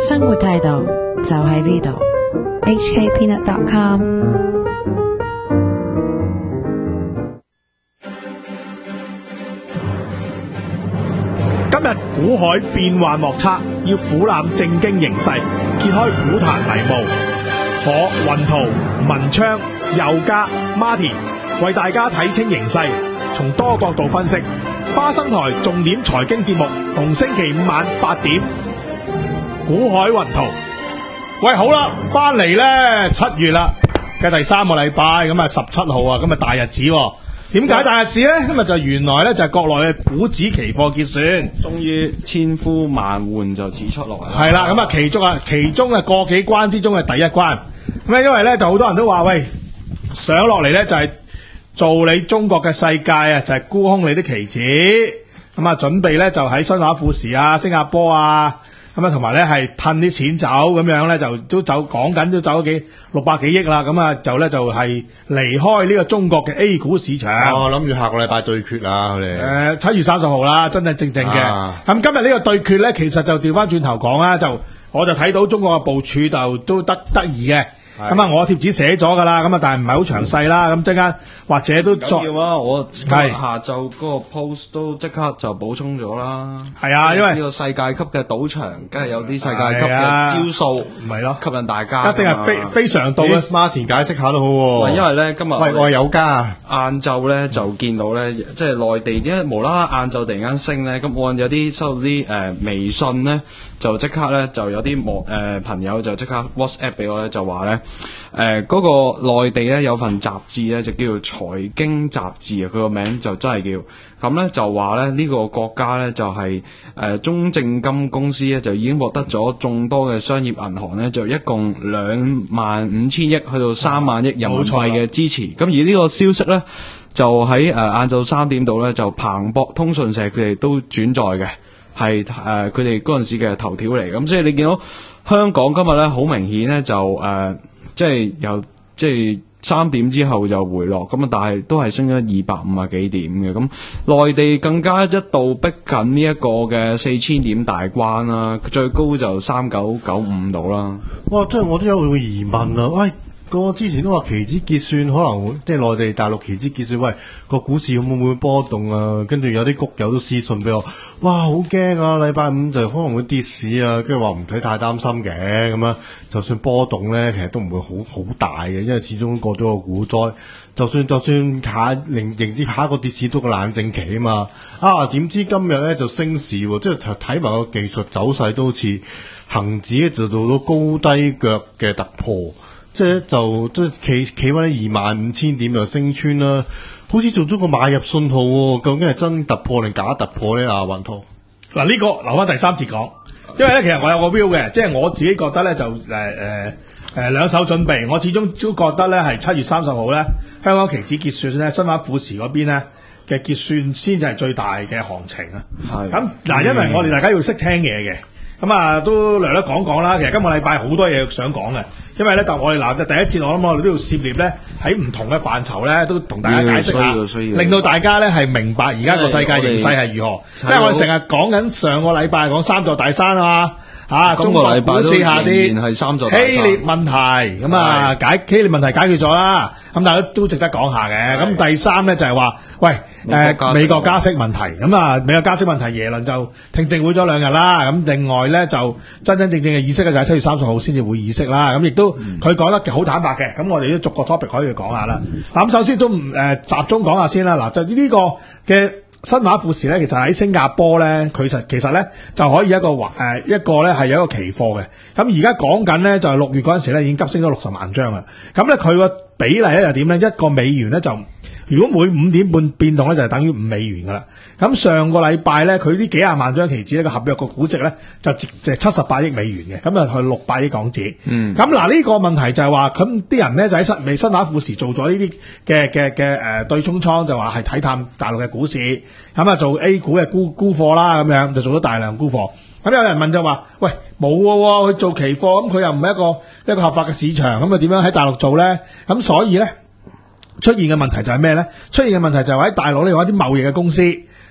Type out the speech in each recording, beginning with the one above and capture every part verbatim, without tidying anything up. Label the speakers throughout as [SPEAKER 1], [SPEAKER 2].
[SPEAKER 1] 生活態度就喺呢度。H K Peanut dot com。
[SPEAKER 2] 今日股海變幻莫測，要俯瞰正經形勢，揭開股壇迷霧。我雲圖、文昌、佑嘉、Martin 為大家睇清形勢，從多角度分析。花生台重點財經節目，逢星期五晚八點。股海雲圖，喂，好啦，翻嚟呢七月啦嘅第三個禮拜，咁啊十七號啊，今日大日子喎。點解大日子呢？今日就原來呢，就係國內嘅股指期貨結算，
[SPEAKER 3] 終於千呼萬喚就始出來。
[SPEAKER 2] 係啦，咁啊其中啊其中啊個幾關之中嘅第一關。咁因為呢，就好多人都話喂，上落嚟呢，就係做你中國嘅世界啊，就係沽空你啲期指。咁啊準備呢，就喺新華富時啊、新加坡啊。咁啊，同埋咧係褪啲錢走，咁樣咧就都走，講緊都走咗幾六百幾億啦。咁啊，就咧就係離開呢個中國嘅 A 股市場。
[SPEAKER 4] 我諗住下個禮拜對決啦，佢哋。
[SPEAKER 2] 誒，七月三十號啦，真真正正嘅。咁、啊、今日呢個對決咧，其實就調翻轉頭講啦，就我就睇到中國嘅部署就都得得意嘅。咁啊，我貼紙寫咗噶啦，咁啊，但係唔係好詳細啦。咁陣間或者都作
[SPEAKER 3] 緊要啊！我係下晝嗰個 post 都即刻就補充咗啦。係啊，因為呢個世界級嘅賭場，梗係有啲世界級嘅招數，唔係咯，吸引大家。
[SPEAKER 2] 一定係非非常到嘅
[SPEAKER 4] Martin 解釋下都好喎。
[SPEAKER 3] 因為咧今日
[SPEAKER 4] 喂，我係有家
[SPEAKER 3] 晏晝咧就見到咧，即係內地點解無啦啦晏晝突然間升咧？咁我有啲收到啲誒微信咧，就即刻咧就有啲網誒朋友就即刻 WhatsApp 俾我咧，就話咧。誒、呃，嗰、那個內地咧有份雜誌咧就叫做財經雜誌啊，佢個名就真係叫咁咧，就話咧呢、這個國家咧就係、是、誒、呃、中證金公司咧就已經獲得咗眾多嘅商業銀行咧就一共兩萬五千億去到三萬億人民幣嘅支持。咁而呢個消息咧就喺誒晏晝三點度咧就彭博通訊社佢哋都轉載嘅，係誒佢哋嗰陣時嘅頭條嚟。咁所以你見到香港今日咧好明顯咧就誒。呃即係由即係三點之後就回落咁啊，但係都係升咗二百五啊幾點嘅。咁內地更加一度逼緊呢一個嘅四千點大關啦，最高就三九九五度啦。
[SPEAKER 4] 哇！真係我都有個疑問啊，喂！個之前都話期指結算可能會即係內地大陸期指結算，喂個股市會唔會波動啊？跟住有啲谷友都私信俾我，哇好驚啊！禮拜五就可能會跌市啊，跟住話唔使太擔心嘅咁樣，就算波動咧，其實都唔會好好大嘅，因為始終過咗個股災，就算就算下迎迎接下一個跌市都個冷靜期啊嘛。啊點知今日咧就升市喎，即係睇埋個技術走勢都好似恒指就做到高低腳嘅突破。即係就都企企翻喺二萬五千點就升穿啦，好似做咗個買入信號喎，究竟係真突破定假突破咧？啊，雲圖
[SPEAKER 2] 嗱呢個留翻第三節講，因為咧其實我有個 view 嘅，即係我自己覺得咧就誒誒誒兩手準備，我始終都覺得咧係七月三十號咧香港期指結算咧新華富時嗰邊咧嘅結算先至係最大嘅行情啊。係咁嗱，因為我哋大家要識聽嘢嘅，咁啊都略略講講啦。其實今個禮拜好多嘢想講嘅。因為咧，但我哋嗱，第一節我諗我哋都要涉獵咧，喺唔同嘅範疇咧，都同大家解釋下，令到大家咧係明白而家個世界形勢係如何。因為我哋成日講緊上個禮拜講三座大山啊嘛。啊！中國股市下跌，係三座大山。希臘問題咁啊，解希臘問題解決咗啦。咁但係都都值得講下嘅。咁第三咧就係話，喂，誒美國加息問題。咁啊，美國加息問題耶倫就聽證會咗兩日啦。咁另外咧就真真正正嘅議息嘅就係七月三十號先至會議息啦。咁亦都佢講得好坦白嘅。咁我哋都逐個 topic 可以講下啦。嗱咁首先都唔誒集中講下先啦。嗱就呢個嘅。新華富時咧，其實喺新加坡咧，佢實其實咧就可以一個誒、呃、一個咧係有一個期貨嘅。咁而家講緊咧就係六月嗰陣時咧已經急升咗六十萬張啦。咁咧佢個比例咧又點咧？一個美元咧就如果每五點半變動咧就係等於五美元噶啦。咁上個禮拜咧佢呢幾廿萬張期指呢個合約個估值咧就值就七十八億美元嘅，咁啊去六百億港紙。嗯。咁嗱呢個問題就係話，咁啲人咧就喺新美新華富時做咗呢啲嘅嘅嘅誒對沖倉，就話係睇淡大陸嘅股市，咁啊做 A 股嘅沽沽貨啦，咁樣就做咗大量沽貨。咁有人問就話，喂冇喎，佢做期貨，咁佢又唔係一個一個合法嘅市場，咁啊點樣喺大陸做咧？咁所以咧。出現嘅問題就係咩咧？出現嘅問題就係喺大陸咧有一啲貿易嘅公司，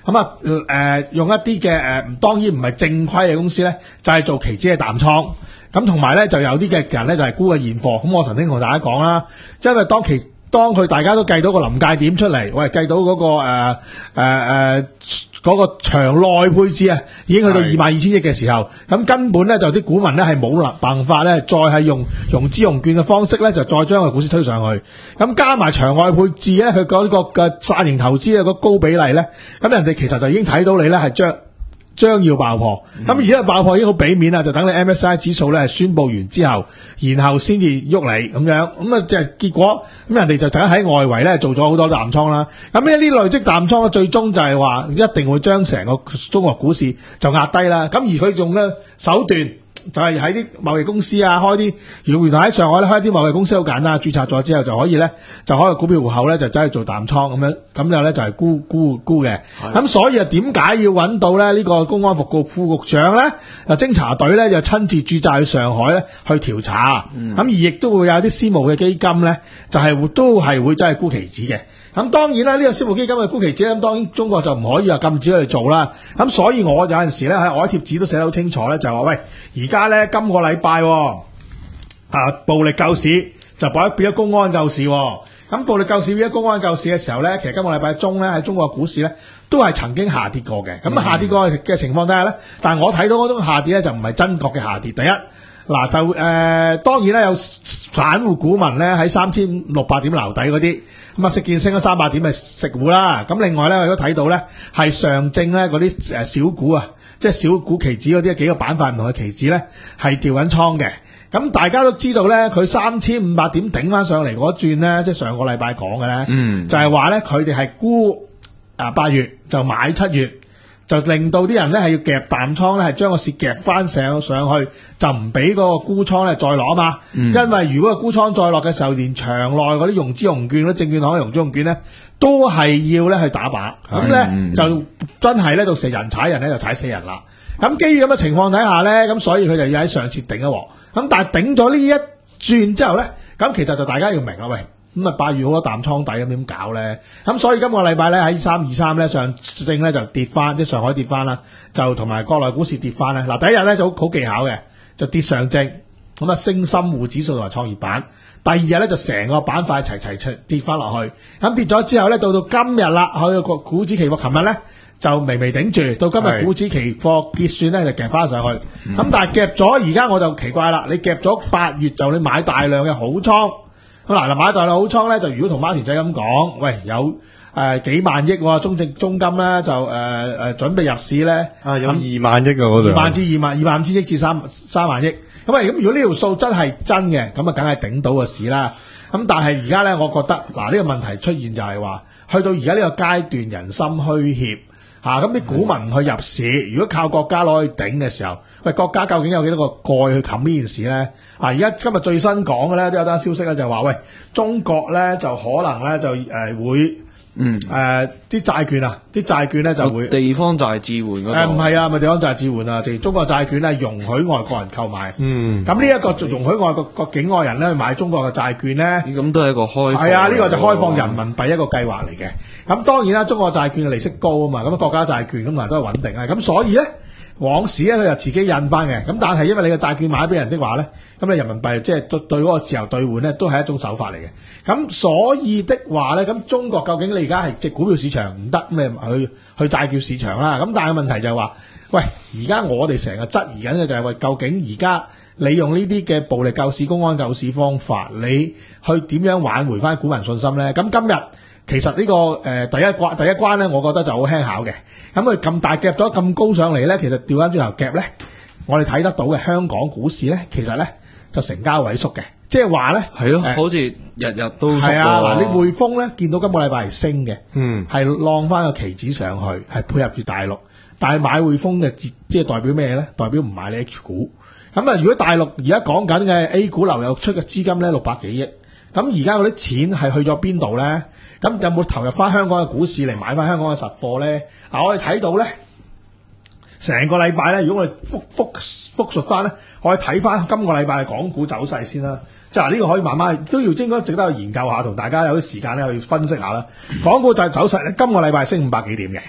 [SPEAKER 2] 咁啊誒用一啲嘅誒當然唔係正規嘅公司咧，就係、是、做期指嘅淡倉。咁同埋咧就有啲嘅人咧就係沽嘅現貨。咁我曾經同大家講啦，因為當期當佢大家都計到個臨界點出嚟，喂計到嗰、那個誒誒誒嗰個場內配置啊，已經去到二萬二千億嘅時候，咁根本咧就啲股民咧係冇辦法咧，再係用融資融券嘅方式咧，就再將個股市推上去。咁加埋場外配置咧，佢嗰個嘅散型投資嘅個高比例咧，咁人哋其實就已經睇到你咧係將。將要爆破，咁而家爆破已經好俾面啦，就等你 M S C I 指數咧係宣佈完之後，然後先至喐你咁樣，咁啊即係結果，咁人哋就就喺外圍咧做咗好多淡倉啦。咁呢啲累積淡倉咧，最終就係話一定會將成個中國股市就壓低啦。咁而佢用嘅手段。就係喺啲貿易公司啊，開啲原原來喺上海咧開啲貿易公司好簡單，註冊咗之後就可以咧，就開個股票戶口咧就走去做淡倉咁樣，咁就咧就係沽沽沽嘅。咁所以啊，點解要揾到咧呢個公安局副局長咧？啊，偵查隊咧就親自駐紮去上海咧去調查，咁、嗯、而亦都會有啲私募嘅基金咧，就係、是、都係會真係沽期指嘅。咁當然啦，呢、這個私募基金嘅沽期指，咁當然中國就唔可以話禁止佢哋做啦。咁所以我有陣時咧喺我啲貼紙都寫得好清楚咧，就係話喂，而家咧今個禮拜啊暴力救市就變咗公安救市。咁暴力救市變咗公安救市嘅時候咧，其實今個禮拜中咧喺中國股市咧都係曾經下跌過嘅。咁、嗯、下跌過嘅情況底下咧，但係我睇到嗰種下跌咧就唔係真確嘅下跌。第一。嗱就誒、呃，當然啦，有散戶股民咧喺三千六百點留底嗰啲，咁啊食見升咗三百點咪食糊啦。咁另外咧，我都睇到咧係上證咧嗰啲誒小股啊，即係小股期指嗰啲幾個板塊唔同嘅期指咧係調緊倉嘅。咁大家都知道咧，佢三千五百點頂翻上嚟嗰轉咧，即係上個禮拜講嘅咧，嗯，就係話咧佢哋係沽啊八月就買七月。就令到啲人咧係要夾淡倉咧，係將個市夾翻上上去，就唔俾嗰個沽倉咧再落啊嘛、嗯。因為如果個沽倉再落嘅時候，連場內嗰啲融資融券、嗰啲證券行嘅融資融券咧，都係要咧去打靶。咁咧、嗯、就真係咧到時人踩人咧就踩死人啦。咁基於咁嘅情況底下咧，咁所以佢就要喺上次頂一鑊。咁但係頂咗呢一轉之後咧，咁其實就大家要明啦，喂。咁啊，八月好多淡倉底咁點搞咧？咁所以今個禮拜咧喺三二三咧上證咧就跌翻，即係上海跌翻啦，就同埋國內股市跌翻咧。嗱，第一日咧就好好技巧嘅，就跌上證，咁啊升深滬指數同埋創業板。第二日咧就成個板塊齊齊齊跌翻落去。咁跌咗之後咧，到到今日啦，去個股指期貨，琴日咧就微微頂住，到今日股指期貨結算咧就夾翻上去。咁、嗯、但係夾咗，而家我就奇怪啦，你夾咗八月就你買大量嘅好倉。咁嗱，嗱買大量好倉咧，就如果同馬田仔咁講，喂有誒、呃、幾萬億中證中金咧就誒誒、呃、準備入市咧，啊有二萬億啊嗰度，二萬至二萬二萬五千億至三三萬億，咁啊咁如果呢條數真係真嘅，咁啊梗係頂到個市啦。咁但係而家咧，我覺得嗱呢、這個問題出現就係話，去到而家呢個階段人心虛怯。啊！咁啲股民去入市，如果靠國家攞去頂嘅時候，喂，國家究竟有幾多個蓋去冚呢件事咧？啊！而家今日最新講嘅咧，都有單消息咧，就話喂，中國咧就可能咧就誒、呃、會，嗯誒啲、呃、債券啊，啲債券咧就會
[SPEAKER 3] 地方債置換嗰
[SPEAKER 2] 誒唔係啊，咪地方債置換啊，就中國債券咧容許外國人購買。嗯，咁呢一個容許外國個境外人咧去買中國嘅債券咧，
[SPEAKER 3] 咁都係一個開放
[SPEAKER 2] 係啊，呢、這個就開放人民幣一個計劃嚟嘅。咁當然啦，中國債券嘅利息高啊嘛，咁國家債券咁啊都係穩定啊，咁所以咧往時咧佢就自己印翻嘅，咁但係因為你嘅債券買俾人的話咧，咁你人民幣即係對對嗰個自由兌換咧都係一種手法嚟嘅，咁所以的話咧，咁中國究竟你而家係即係股票市場唔得，咁你去去債券市場啦，咁但係問題就係話，喂，而家我哋成日質疑緊嘅就係話，究竟而家你用呢啲嘅暴力救市、公安救市方法，你去點樣挽回翻股民信心咧？咁今日其實呢、這個誒、呃、第一關第一關咧，我覺得就好輕巧嘅。咁佢咁大夾咗咁高上嚟咧，其實調翻轉頭夾咧，我哋睇得到嘅香港股市咧，其實咧就成交萎縮嘅，即係話咧
[SPEAKER 3] 係咯，好似日日都
[SPEAKER 2] 係啊。嗱，你匯豐咧見到今個禮拜係升嘅，嗯，係浪翻個期指上去，係配合住大陸，但係買匯豐嘅即係代表咩咧？代表唔買你 H 股。咁啊，如果大陸而家講緊嘅 A 股流入出嘅資金咧六百幾億。咁而家嗰啲錢係去咗邊度咧？咁有冇投入翻香港嘅股市嚟買翻香港嘅實貨咧？啊，我哋睇到咧，成個禮拜咧，如果我哋復復復述翻咧，我哋睇翻今個禮拜嘅港股走勢先啦。即係嗱，呢個可以慢慢都要應該值得去研究下，同大家有啲時間咧去分析下啦。港股就係走勢咧，今個禮拜升五百幾點嘅。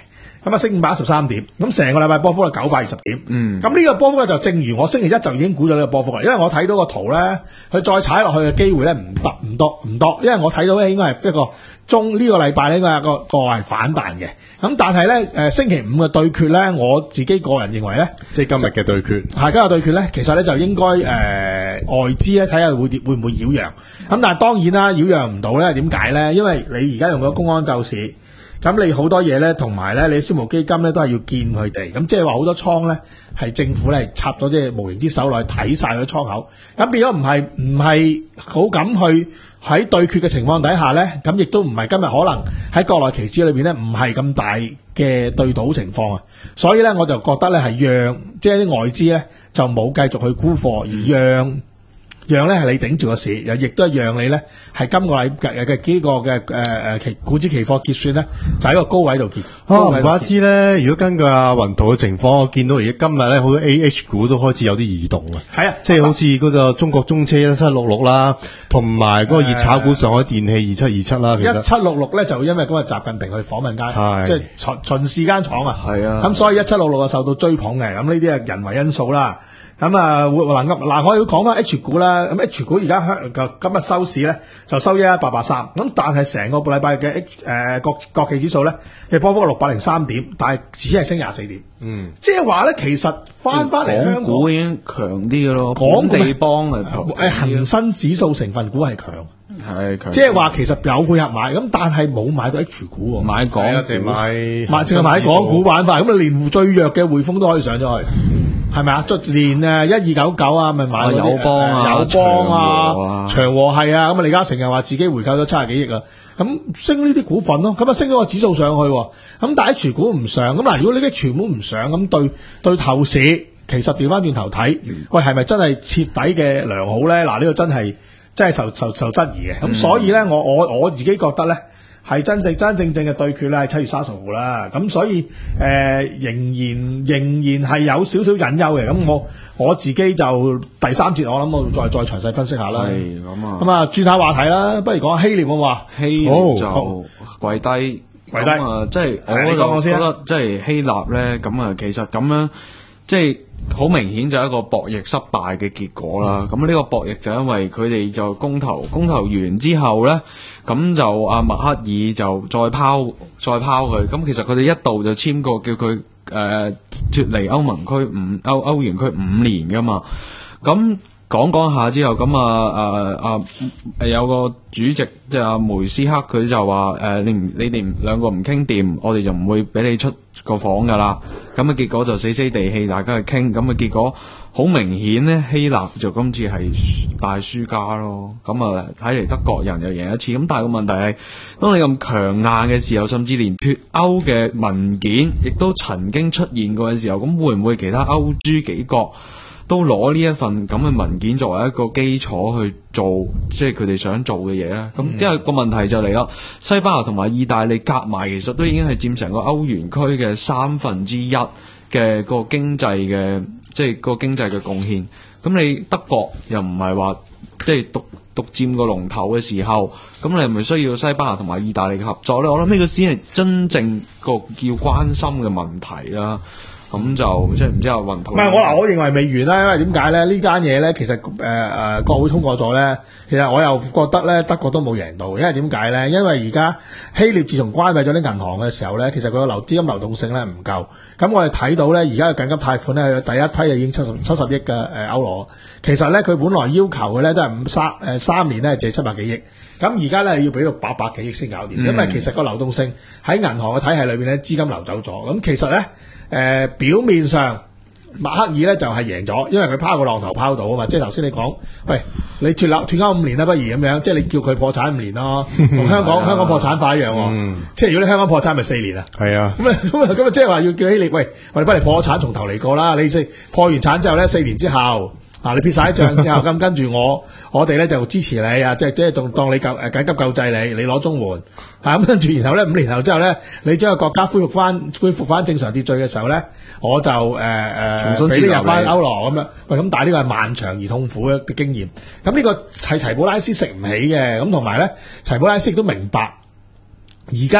[SPEAKER 2] 咁啊升五百一十三點，咁成個禮拜波幅係九百二十點。
[SPEAKER 3] 嗯，
[SPEAKER 2] 咁呢個波幅咧就正如我星期一就已經估咗呢個波幅啦，因為我睇到個圖咧，佢再踩落去嘅機會咧唔得唔多唔多，因為我睇到咧應該係一個中呢個禮拜咧應該係個個係反彈嘅。咁但係咧誒星期五嘅對決咧，我自己個人認為咧，
[SPEAKER 4] 即係今日嘅對決，
[SPEAKER 2] 係今日對決咧，其實咧就應該誒、呃、外資咧睇下會跌會唔會擾攘。咁但係當然啦，擾攘唔到咧，點解咧？因為你而家用咗公安救市。咁你好多嘢咧，同埋咧，你私募基金咧都係要見佢哋，咁即係話好多倉咧係政府咧插咗即係無形之手落去睇晒嗰啲倉口，咁變咗唔係唔係好敢去喺對決嘅情況底下咧，咁亦都唔係今日可能喺國內期指裏邊咧唔係咁大嘅對賭情況啊，所以咧我就覺得咧係讓即係啲外資咧就冇繼續去沽貨，而讓。讓咧係你頂住個市，又亦都係讓你咧係今個禮嘅嘅幾個嘅誒誒期股指期貨結算咧，就喺個高位度結。
[SPEAKER 4] 哦，唔怪之咧，如果根據阿雲圖嘅情況，我見到而家今日咧好多 A H 股都開始有啲異動啊。
[SPEAKER 2] 係啊，
[SPEAKER 4] 即係好似嗰個中國中車一七六六啦，同埋嗰個熱炒股上海電氣二七二七啦。其實
[SPEAKER 2] 一七六六咧就因為嗰日習近平去訪問間，即係巡巡視間廠啊。
[SPEAKER 3] 係啊，
[SPEAKER 2] 咁所以一七六六啊受到追捧嘅，咁呢啲係人為因素啦。咁啊，會嗱嗱，我要講翻 H 股啦。咁 H 股而家香今日收市咧就收一一八八三，咁但係成個禮拜嘅 H 誒國國企指數咧嘅波幅六百零三點，但係只係升廿四點。嗯，即係話咧，其實翻翻嚟香港
[SPEAKER 3] 股已經強啲嘅咯，
[SPEAKER 2] 港
[SPEAKER 3] 地幫係
[SPEAKER 2] 誒恒生指數成分股係強。
[SPEAKER 3] 係強，
[SPEAKER 2] 即係話其實有配合買，咁但係冇買到 H 股喎，
[SPEAKER 3] 買港
[SPEAKER 4] 淨買
[SPEAKER 2] 買淨係買港股板塊，咁啊連最弱嘅匯豐都可以上咗去。係咪啊？就連誒一二九九啊，咪買嗰啲
[SPEAKER 3] 友邦啊、
[SPEAKER 2] 友邦啊、長和係啊，咁啊李嘉誠又話自己回購咗七十幾億啊，咁升呢啲股份咯，咁啊升咗個指數上去，咁但係 H 股唔上，咁嗱如果呢啲全部唔上，咁對對後市其實調翻轉頭睇，喂係咪真係徹底嘅良好咧？嗱呢個真係真係受受受質疑嘅，咁、嗯、所以咧我我我自己覺得咧。係真正真正正嘅對決咧，係七月三十號啦。咁所以誒、呃，仍然仍然係有少少隱憂嘅。咁我我自己就第三節，我諗我再再詳細分析下啦。
[SPEAKER 3] 係咁啊。
[SPEAKER 2] 咁啊，轉下話題啦，不如講希臘好嘛？
[SPEAKER 3] 希臘就跪低，
[SPEAKER 2] 跪低
[SPEAKER 3] 啊！即係我
[SPEAKER 2] 你講講先
[SPEAKER 3] 覺得，即係希臘咧，咁啊，其實咁樣即係。好明顯就係一個博弈失敗嘅結果啦。咁呢個博弈就因為佢哋就公投，公投完之後呢，咁就阿默克爾就再拋再拋佢。咁其實佢哋一度就簽過叫佢誒脫離歐盟區五歐歐元區五年噶嘛。咁講講下之後，咁啊啊啊有個主席即係阿梅斯克，佢就話誒、呃、你唔你哋兩個唔傾掂，我哋就唔會俾你出個房噶啦。咁啊結果就死死地氣，大家去傾。咁啊結果好明顯呢，希臘就今次係大輸家咯。咁啊睇嚟德國人又贏一次。咁但係個問題係，當你咁強硬嘅時候，甚至連脫歐嘅文件亦都曾經出現過嘅時候，咁會唔會其他歐豬幾國都攞呢一份咁嘅文件作為一個基礎去做，即係佢哋想做嘅嘢咧？咁、嗯、因為個問題就嚟啦，西班牙同埋意大利夾埋，其實都已經係佔成個歐元區嘅三分之一嘅個經濟嘅，即係個經濟嘅貢獻。咁你德國又唔係話即係獨獨佔個龍頭嘅時候，咁你係咪需要西班牙同埋意大利嘅合作咧？我諗呢個先係真正個要關心嘅問題啦。咁就即係唔知阿雲圖。唔係我嗱，我認為未完啦，因為點解咧？呢間嘢咧，其實誒誒、呃、國會通過咗咧，其實我又覺得咧德國都冇贏到，因為點解咧？因為而家希臘自從關閉咗啲銀行嘅時候咧，其實佢個流資金流動性咧唔夠。咁我哋睇到咧，而家嘅緊急貸款咧，第一批就已經七十七十億嘅誒歐羅。其實咧，佢本來要求嘅咧都係五三誒三年咧借七百幾億。咁而家咧要俾到八百幾億先搞掂，嗯、因為其實個流動性喺銀行嘅體系裏邊咧資金流走咗。咁其實咧。誒、呃，表面上默克爾咧就係贏咗，因為佢拋個浪頭拋到啊嘛，即係頭先你講，喂，你脫樓脫歐五年啦，不如咁樣，即係你叫佢破產五年咯，同香港香港破產法一樣，嗯、即係如果你香港破產咪四年啊，係啊，咁啊咁啊咁啊，即係話要叫希臘，喂，我哋不如破產從頭嚟過啦，你先破完產之後咧，四年之後。嗱、啊，你撇晒啲帳之後，咁跟住我，我哋咧就支持你啊！即係即係仲當你救誒緊急救濟你，你攞綜援，嚇咁跟住，然後咧五年後之後咧，你將個國家恢復翻恢復翻正常秩序嘅時候咧，我就誒誒俾你入翻歐羅咁樣。喂，咁但係呢個係漫長而痛苦嘅經驗。咁呢個係齊普拉斯食唔起嘅，咁同埋咧，齊普拉斯亦都明白，而家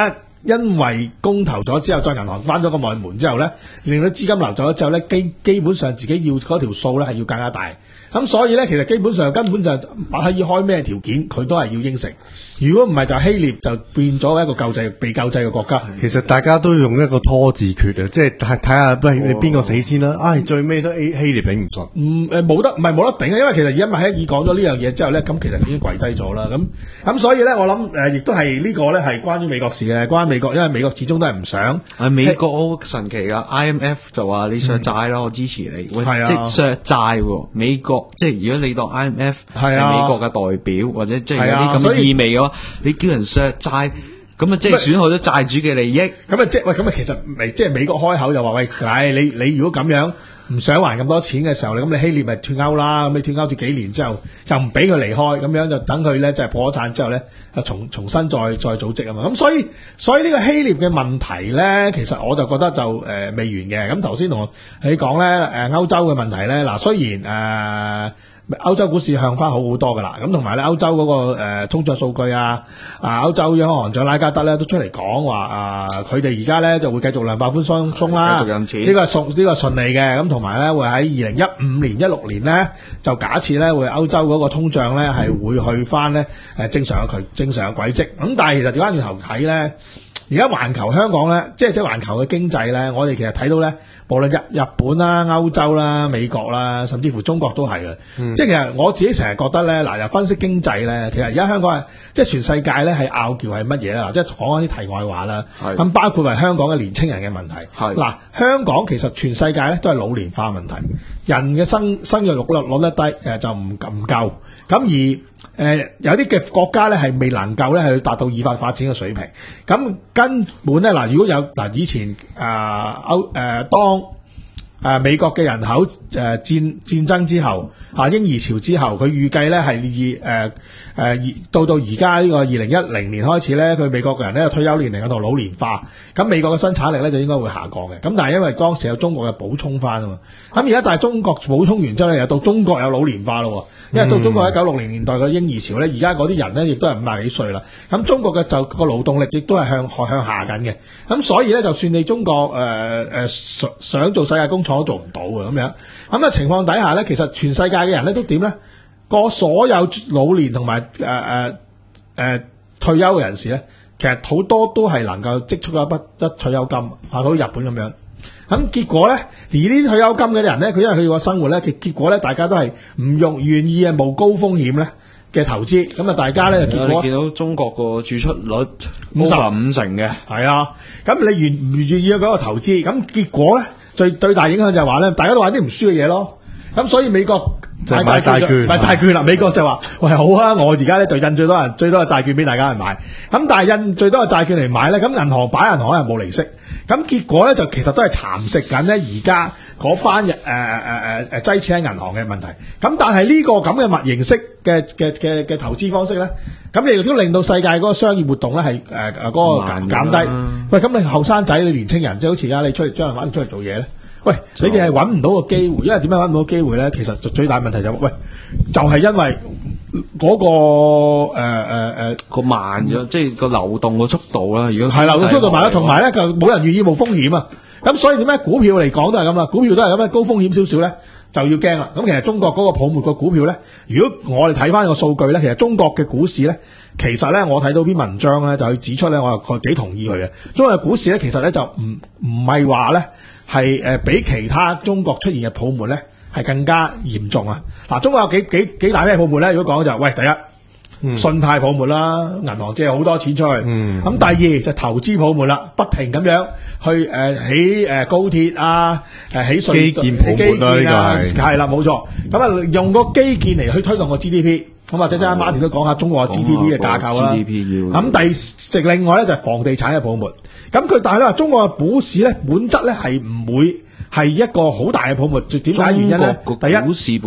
[SPEAKER 2] 因為公投咗之後，再銀行關咗個外門之後咧，令到資金流走咗之後咧，基基本上自己要嗰條數咧係要更加大。咁所以咧，其實基本上根本就可以開咩條件，佢都係要應承。如果唔係就希臘就變咗一個救濟被救濟嘅國家。
[SPEAKER 4] 其實大家都用一個拖字訣啊，即係睇睇下，喂你邊個死先啦？唉、哎，最尾都 A 希臘頂唔順。
[SPEAKER 2] 嗯誒冇得唔係冇得頂啊，因為其實而家麥希爾講咗呢樣嘢之後咧，咁其實已經跪低咗啦。咁咁所以咧，我諗誒亦都係呢個咧係關於美國事嘅，關於美國，因為美國始終都係唔想。
[SPEAKER 3] 係美國好神奇噶 ，I M F 就話你削債咯，我支持你。喂，
[SPEAKER 2] 係啊
[SPEAKER 3] 即係削債喎，美國即係如果你當 I M F 係
[SPEAKER 2] 係啊
[SPEAKER 3] 美國嘅代表，或者即係有
[SPEAKER 2] 係啊
[SPEAKER 3] 啲咁嘅
[SPEAKER 2] 所以
[SPEAKER 3] 意味嘅話，你叫人削債，咁啊即係損害咗債主嘅利益。
[SPEAKER 2] 咁啊，即係喂，咁啊，其實咪即係美國開口就話喂，唉，你你如果咁樣唔想還咁多錢嘅時候，你咁你希臘咪脱歐啦，咁你脱歐咗幾年之後，就唔俾佢離開，咁樣就等佢咧就係破咗產之後咧，就重重新再再組織啊嘛。咁所以所以呢個希臘嘅問題咧，其實我就覺得就誒、呃、未完嘅。咁頭先同你講咧，誒歐洲嘅問題咧，嗱雖然誒。呃歐洲股市向翻好好多噶啦，咁同埋咧歐洲嗰、那個誒、呃、通脹數據啊，啊歐洲央行行長拉加德咧都出嚟講話啊，佢哋而家咧就會繼續量化寬鬆鬆啦，
[SPEAKER 3] 繼續印錢，
[SPEAKER 2] 呢個係順呢個係順利嘅，咁同埋咧會喺二零一五年、一六年咧就假設咧會歐洲嗰個通脹咧係會去翻咧誒正常嘅渠正常嘅軌跡，咁但係其實調翻轉頭睇咧。而家環球香港咧，即係即係環球嘅經濟咧，我哋其實睇到咧，無論日日本啦、歐洲啦、美國啦，甚至乎中國都係嘅。嗯、即係其實我自己成日覺得咧，嗱又分析經濟咧，其實而家香港係即係全世界咧係拗撬係乜嘢啦？即係講一啲題外話啦。咁包括係香港嘅年青人嘅問題。嗱，香港其實全世界咧都係老年化問題，人嘅生生育率攞得低，誒就唔唔夠。咁而誒、呃、有啲嘅國家咧係未能夠咧係達到以法發展嘅水平，咁根本咧嗱，如果有嗱以前啊歐誒當誒、呃、美國嘅人口誒、呃、戰戰爭之後啊嬰兒潮之後，佢預計咧係以誒誒到到而家呢個二零一零年開始咧，佢美國嘅人咧退休年齡喺度老年化，咁美國嘅生產力咧就應該會下降嘅，咁但係因為當時有中國嘅補充翻啊嘛，咁而家但係中國補充完之後咧，又到中國有老年化咯。因為到中國喺九六零年代嘅嬰兒潮咧，而家嗰啲人咧亦都係五廿幾歲啦。咁中國嘅就個勞動力亦都係向向下緊嘅。咁所以咧，就算你中國誒誒、呃、想想做世界工廠都做唔到嘅咁樣。咁嘅情況底下咧，其實全世界嘅人咧都點咧？個所有老年同埋誒誒誒退休嘅人士咧，其實好多都係能夠積蓄一筆一退休金，啊好似日本咁樣。咁結果咧，而呢啲退休金嘅人咧，佢因為佢個生活咧，結結果咧，大家都係唔用願意啊冒高風險咧嘅投資，咁啊大家咧就結果
[SPEAKER 3] 你見到中國個儲蓄率五十五成嘅，
[SPEAKER 2] 係啊，咁你願唔願意嗰個投資？咁結果咧最最大影響就係話咧，大家都玩啲唔輸嘅嘢咯。咁所以美國
[SPEAKER 4] 買債券，
[SPEAKER 2] 買債券啦。美國就話：喂，好啊，我而家咧就印最多人最多嘅債券俾大家去買。咁但係印最多嘅債券嚟買咧，咁銀行擺銀行咧冇利息。咁結果咧就其實都係蠶食緊咧而家嗰班誒誒誒誒誒擠錢喺銀行嘅問題。咁但係呢個咁嘅物形式嘅嘅嘅嘅投資方式咧，咁你亦都令到世界嗰個商業活動咧係誒誒嗰個減減低。喂，咁你後生仔你年青人即係好似而家你出嚟將來玩出嚟做嘢咧？喂，你哋係揾唔到個機會，因為點解揾唔到機會咧？其實最大問題就係、喂，就係、係、因為嗰、嗰個誒誒誒
[SPEAKER 3] 個慢咗，即係個流動個速度啦。如果
[SPEAKER 2] 係流動速度慢咗，同埋咧就冇人願意冒風險啊。咁所以點解股票嚟講都係咁啦？股票都係咁樣，高風險少少咧就要驚啦。咁其實中國嗰個泡沫個股票咧，如果我哋睇翻個數據咧，其實中國嘅股市咧，其實咧我睇到篇文章咧就去指出咧，我又幾同意佢嘅。中國嘅股市咧，其實咧就唔唔係話咧。係誒、呃，比其他中國出現嘅泡沫咧，係更加嚴重啊！嗱，中國有幾幾幾大咩泡沫咧？如果講就係、喂，第一，嗯、信貸泡沫啦，銀行借好多錢出去。咁、嗯、第二就投資泡沫啦，不停咁樣去誒、呃、起誒、呃、高鐵啊，誒起基
[SPEAKER 4] 建泡沫啦，呢個係係
[SPEAKER 2] 啦，冇錯。咁啊，用個基建嚟去推動個 G D P。咁或者陣間馬田都講下中國嘅 G D P 嘅架構啦。咁第食另外咧就係房地產嘅泡沫。咁佢但係咧話中國嘅股市咧本質咧係唔會係一個好大嘅泡沫。點解原因咧？
[SPEAKER 3] 第一，股市本質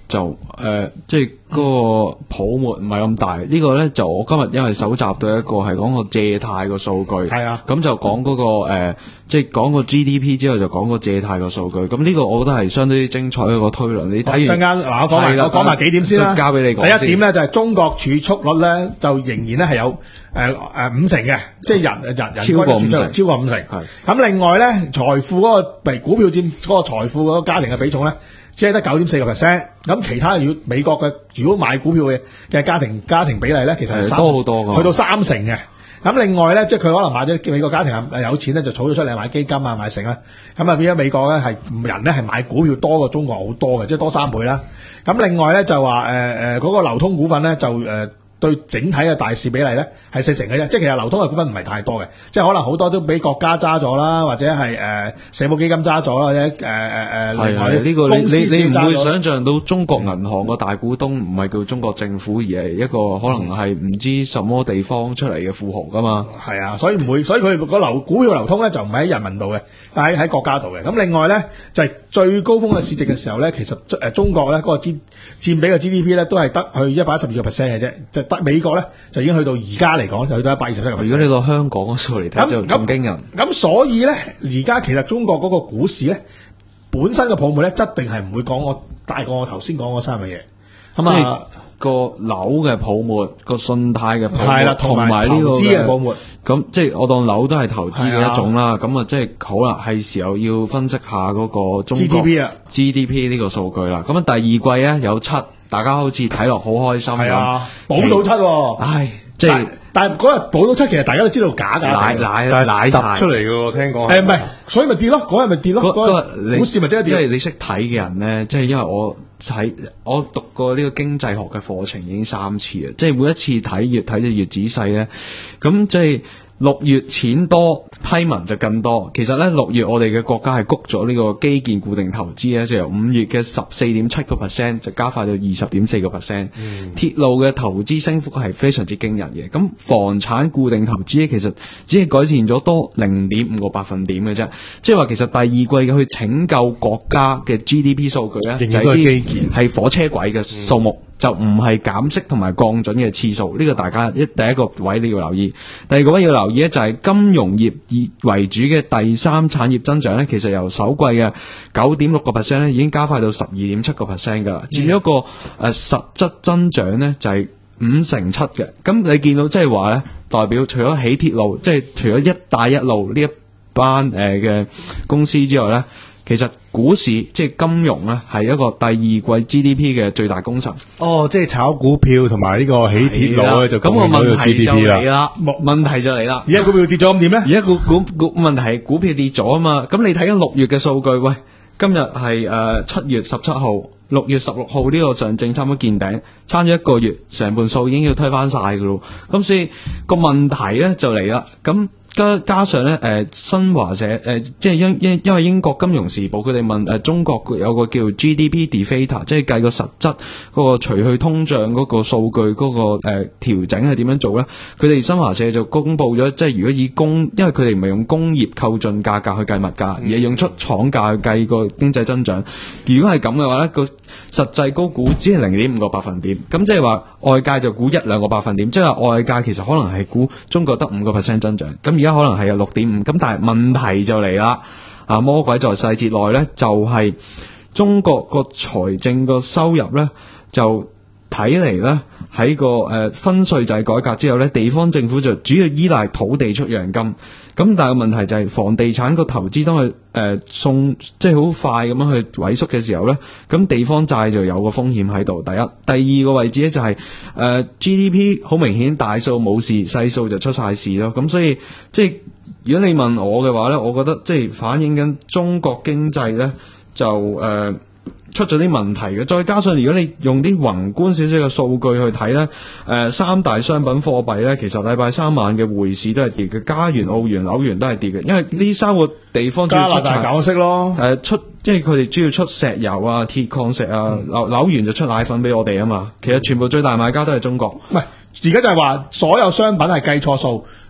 [SPEAKER 3] 就誒、呃，即係嗰個泡沫唔係咁大。呢、這個咧就我今日因為搜集到一個係講個借貸個數據，
[SPEAKER 2] 係啊，
[SPEAKER 3] 咁就講嗰、那個誒、呃，即係講個 G D P 之後就講個借貸個數據。咁呢個我覺得係相當之精彩嘅一個推論。你睇完
[SPEAKER 2] 陣間嗱，我講埋我講埋幾點先啦。
[SPEAKER 3] 交俾你講。
[SPEAKER 2] 第一點咧就係、是、中國儲蓄率咧就仍然咧係有誒誒、呃、五成嘅，即係人人人
[SPEAKER 3] 超過五成，
[SPEAKER 2] 超過五成。係咁，另外咧財富嗰、那個譬如股票佔嗰個財富嗰個家庭嘅比重咧，只係得九點四個 percent。咁其他如果美國嘅如果買股票嘅嘅家庭家庭比例咧，其實係
[SPEAKER 3] 多好多㗎，
[SPEAKER 2] 去到三成嘅。咁另外咧，即係佢可能買咗美國家庭係有錢咧，就儲咗出嚟買基金啊，買成啦。咁啊變咗美國咧係人咧係買股票多過中國好多嘅，即係多三倍啦。咁另外咧就話誒誒嗰個流通股份咧就誒。呃對整體嘅大市比例咧係四成嘅啫，即係其實流通嘅股份唔係太多嘅，即係可能好多都俾國家揸咗啦，或者係誒、呃、社保基金揸咗啦，或者誒誒誒另外
[SPEAKER 3] 呢個你你你唔會想象到中國銀行個大股東唔係叫中國政府，而係一個可能係唔知什麼地方出嚟嘅富豪噶嘛。係
[SPEAKER 2] 啊，所以唔會，所以佢個流股票流通咧就唔係喺人民度嘅，但係喺國家度嘅。咁另外咧就係、是、最高峰嘅市值嘅時候咧，其實誒中國咧嗰、那個佔佔比嘅 G D P 咧都係得去一百一十二個 percent 嘅啫，就得美國咧就已經去到而家嚟講就去到一百二十七個 percent。
[SPEAKER 3] 如果你個香港嗰數嚟睇就咁驚人。
[SPEAKER 2] 咁所以咧，而家其實中國嗰個股市咧本身嘅泡沫咧，一定係唔會講我大過我頭先講嗰三樣嘢。咁啊，
[SPEAKER 3] 個樓嘅泡沫、個信貸嘅泡沫，
[SPEAKER 2] 係啦，同埋呢個投資嘅泡沫。
[SPEAKER 3] 咁即係我當樓都係投資嘅一種啦。咁啊，即係好啦，係時候要分析下嗰個中國
[SPEAKER 2] G D P 啊
[SPEAKER 3] ，G D P 呢個數據啦。咁啊，第二季咧有七。大家好似睇落好開心咁，
[SPEAKER 2] 啊，保到七，啊，
[SPEAKER 3] 唉，即係
[SPEAKER 2] 但係嗰日保到七，其實大家都知道假㗎，
[SPEAKER 3] 奶奶奶
[SPEAKER 4] 晒出嚟嘅喎，聽講。
[SPEAKER 2] 誒唔係，所以咪跌咯，嗰日咪跌咯，嗰日股市咪即係跌。
[SPEAKER 3] 因為你識睇嘅人咧，即係因為我睇我讀過呢個經濟學嘅課程已經三次啊，即係每一次睇越睇就越仔細咧，咁即係。六月錢多批文就更多，其實咧六月我哋嘅國家係谷咗呢個基建固定投資咧，就由五月嘅十四點七個 percent 就加快到二十點四個 percent。鐵路嘅投資升幅係非常之驚人嘅，咁房產固定投資咧其實只係改善咗多零點五個百分點嘅啫，即係話其實第二季嘅去拯救國家嘅 G D P 數據咧，就係基建係火車軌嘅數目。嗯就唔係減息同埋降準嘅次數，呢、這個大家一第一個位你要留意。第二個位要留意咧，就係金融業以為主嘅第三產業增長咧，其實由首季嘅九點六個 percent 咧，已經加快到十二點七個 percent 噶啦，佔咗一個誒、呃、實質增長咧就係、是、五成七嘅。咁你見到即係話咧，代表除咗起鐵路，即係除咗一帶一路呢一班誒嘅、呃、公司之外咧。其實股市即係金融咧，係一個第二季 G D P 嘅最大功臣。
[SPEAKER 4] 哦，即係炒股票同埋呢個起鐵路咧，就
[SPEAKER 3] 咁個問題就嚟啦。問題就嚟啦。
[SPEAKER 2] 而家股票跌咗咁點咧？
[SPEAKER 3] 而家股股股問題係股票跌咗啊嘛。咁你睇緊六月嘅數據，喂，今日係誒七月十七號，六月十六號呢個上證差唔多見頂，差咗一個月，成盤數已經要推翻晒噶咯。咁所以個問題咧就嚟啦。咁加加上咧，誒、呃、新華社誒、呃，即係因因因為英國金融時報佢哋問誒、呃、中國有個叫 G D P deflator，即係計個實質嗰個除去通脹嗰個數據嗰、那個誒、呃、調整係點樣做咧？佢哋新華社就公佈咗，即係如果以工，因為佢哋唔係用工業購進價格去計物價，而係用出廠價去計個經濟增長。如果係咁嘅話咧，個實際高估只係零點五個百分點，咁即係話外界就估一兩個百分點，即係話外界其實可能係估中國得五個 percent 增長，咁而家可能係有六點五，咁但係問題就嚟啦，啊魔鬼在細節內咧，就係、是、中國個財政個收入咧，就睇嚟咧喺個誒、呃、分稅制改革之後咧，地方政府就主要依賴土地出讓金。咁但係個問題就係房地產個投資當佢誒、呃、送即係好快咁樣去萎縮嘅時候咧，咁地方債就有個風險喺度。第一，第二個位置咧就係、是、誒、呃、G D P 好明顯大數冇事，細數就出晒事咯。咁所以即係如果你問我嘅話咧，我覺得即係反映緊中國經濟咧就誒。呃出咗啲問題嘅，再加上如果你用啲宏觀少少嘅數據去睇咧，誒、呃、三大商品貨幣咧，其實禮拜三晚嘅匯市都係跌嘅，加元、澳元、紐元都係跌嘅，因為呢三個地方主要出
[SPEAKER 2] 加拿大減息咯，
[SPEAKER 3] 誒、呃、出即係佢哋主要出石油啊、鐵礦石啊，紐紐元就出奶粉俾我哋啊嘛，其實全部最大買家都係中國。
[SPEAKER 2] 唔係，而家就係話所有商品係計錯數。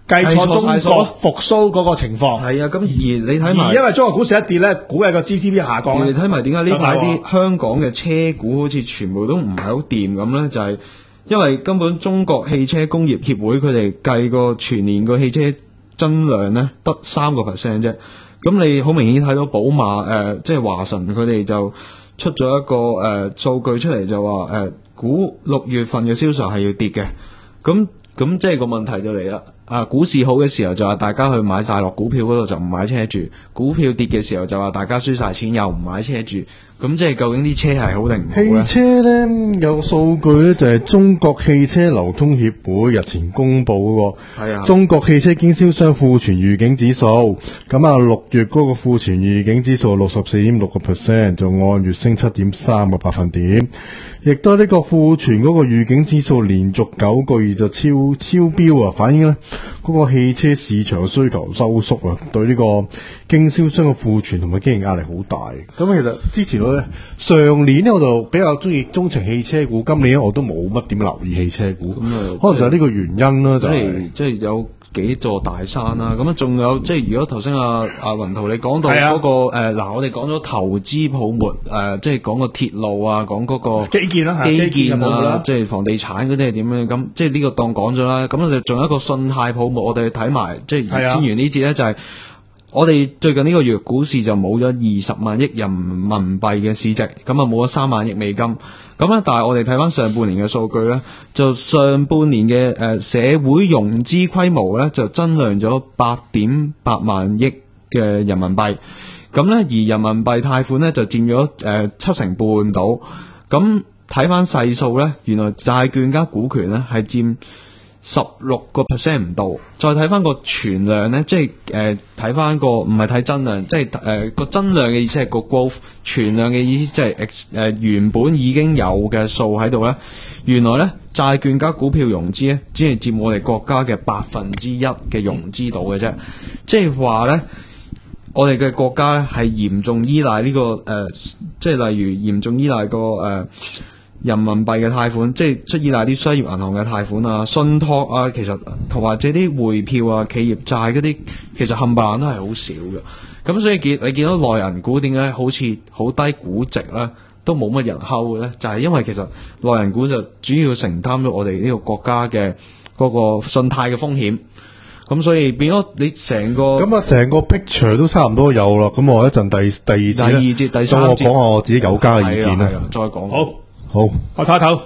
[SPEAKER 2] 計錯中
[SPEAKER 3] 計錯晒
[SPEAKER 2] 國復甦嗰個情況。
[SPEAKER 3] 係啊，咁而你睇埋，
[SPEAKER 2] 而因為中國股市一跌咧，估計個 G D P 下降咧。
[SPEAKER 3] 你睇埋點解呢排
[SPEAKER 2] 真係喎
[SPEAKER 3] 啲香港嘅車股好似全部都唔係好掂咁咧？就係、因為根本中國汽車工業協會佢哋計個全年個汽車增量咧得三個 percent 啫。咁你好明顯睇到寶馬誒、呃，即係華晨佢哋就出咗一個誒、呃、數據出嚟，就話誒、呃、估六月份嘅銷售係要跌嘅。咁咁即係個問題就嚟啦。啊，股市好嘅時候就話大家去買晒落股票嗰度就唔買車住，股票跌嘅時候就話大家輸晒錢又唔買車住。咁即係究竟啲車係好定唔好咧？
[SPEAKER 4] 汽車咧有數據咧，就係中國汽車流通協會日前公布嗰個
[SPEAKER 3] 係啊
[SPEAKER 4] 中國汽車經銷商庫存預警指數。咁啊，六月嗰個庫存預警指數六十四點六個 percent，就按月升七點三個百分點。亦都呢個庫存嗰個預警指數連續九個月就超超標啊，反映咧嗰個汽車市場需求收縮啊，對呢個經銷商嘅庫存同埋經營壓力好大。咁其實之前咧上年咧我就比較中意中情汽車股，今年咧我都冇乜點留意汽車股，
[SPEAKER 3] 咁啊
[SPEAKER 4] 可能就係呢個原因啦，就係、
[SPEAKER 3] 即係即係有幾座大山啦、咁啊仲有即係如果頭先阿阿雲圖你講到
[SPEAKER 2] 係啊
[SPEAKER 3] 嗰、個誒嗱、我哋講咗投資泡沫誒、呃即係講個鐵路啊，講嗰個
[SPEAKER 2] 基建啦係
[SPEAKER 3] 基
[SPEAKER 2] 基建
[SPEAKER 3] 建
[SPEAKER 2] 就冇㗎啦
[SPEAKER 3] 啊，即係房地產嗰啲係點樣咁？即係呢個當講咗啦。咁我哋仲有一個信貸泡沫，我哋睇埋即係
[SPEAKER 2] 係啊
[SPEAKER 3] 先完呢節咧就係、我哋最近呢個月股市就冇咗二十萬億人民幣嘅市值，咁啊冇咗三萬億美金。咁咧，但係我哋睇翻上半年嘅數據咧，就上半年嘅誒、呃、社會融資規模咧就增量咗八點八萬億嘅人民幣。咁咧，而人民幣貸款咧就佔咗誒七成半到。咁睇翻細數咧，原來債券加股權咧係佔十六個 percent 唔到，再睇翻個存量咧，即係誒睇翻個唔係睇增量，即係誒個增量嘅意思係個 growth，存量嘅意思即係誒、呃、原本已經有嘅數喺度咧，原來咧債券加股票融資咧，只係佔我哋國家嘅百分之一嘅融資度嘅啫，即係話咧，我哋嘅國家咧係嚴重依賴呢、這個誒、呃，即係例如嚴重依賴個誒。呃人民幣嘅貸款，即係出依賴啲商業銀行嘅貸款啊、信託啊，其實同埋借啲匯票啊、企業債嗰啲，其實冚唪唥都係好少嘅。咁所以見你見到內銀股點解好似好低估值咧，都冇乜人睺嘅咧？就係、是、因為其實內銀股就主要承擔咗我哋呢個國家嘅嗰個信貸嘅風險。咁所以變咗你成個
[SPEAKER 4] 咁啊，成個 picture 都差唔多有啦。咁我一陣第第二節
[SPEAKER 3] 第二節第三節
[SPEAKER 4] 我講下我自己有家嘅意見啦。
[SPEAKER 3] 係啊係啊再講
[SPEAKER 2] 好，
[SPEAKER 4] 好，
[SPEAKER 2] 我唞一唞。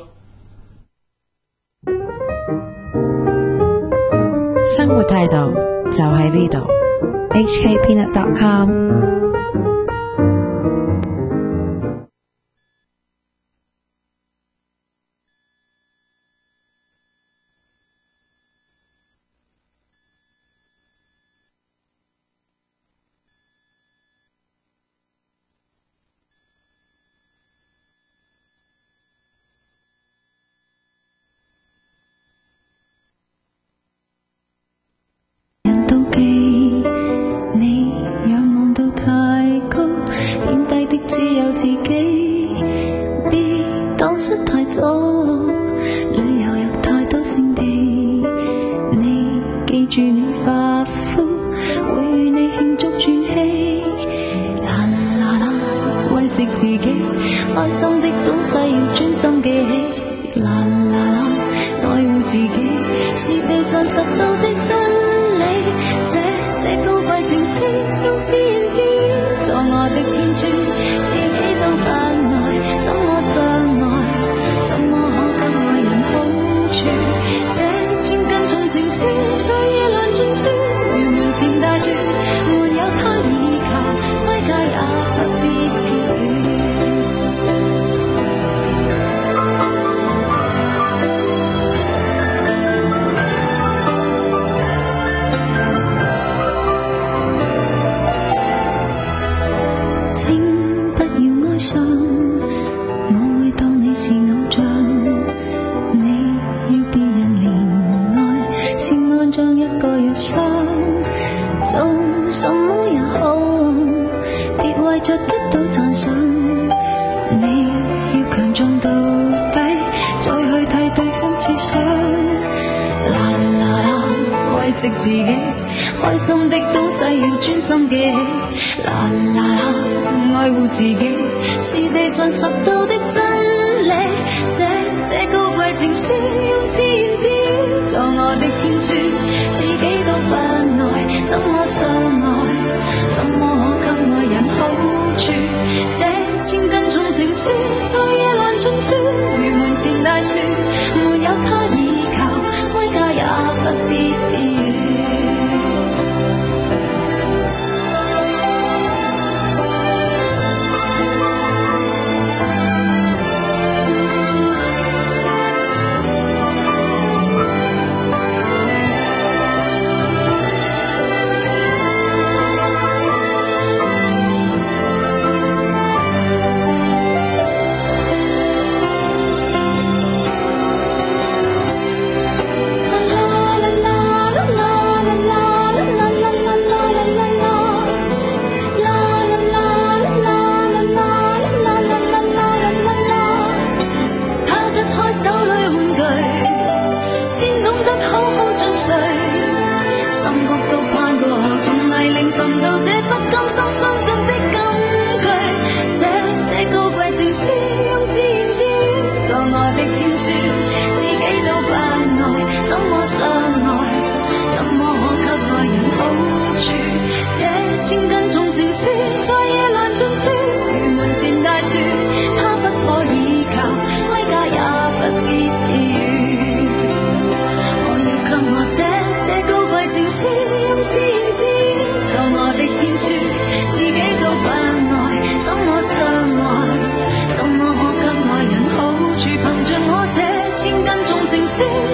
[SPEAKER 1] 生活態度就喺呢度 ，H K Peanut dot com。
[SPEAKER 5] 惜自己，開心的東西要專心記起。啦啦啦，愛護自己是地上拾到的真理。寫這高貴情書，用自言自語做我的天書，自己都不愛，怎麼相愛？怎麼可給愛人好處？這千斤重情書，在夜闌盡處，如門前大樹，沒有他倚靠，歸家也不必避雨。情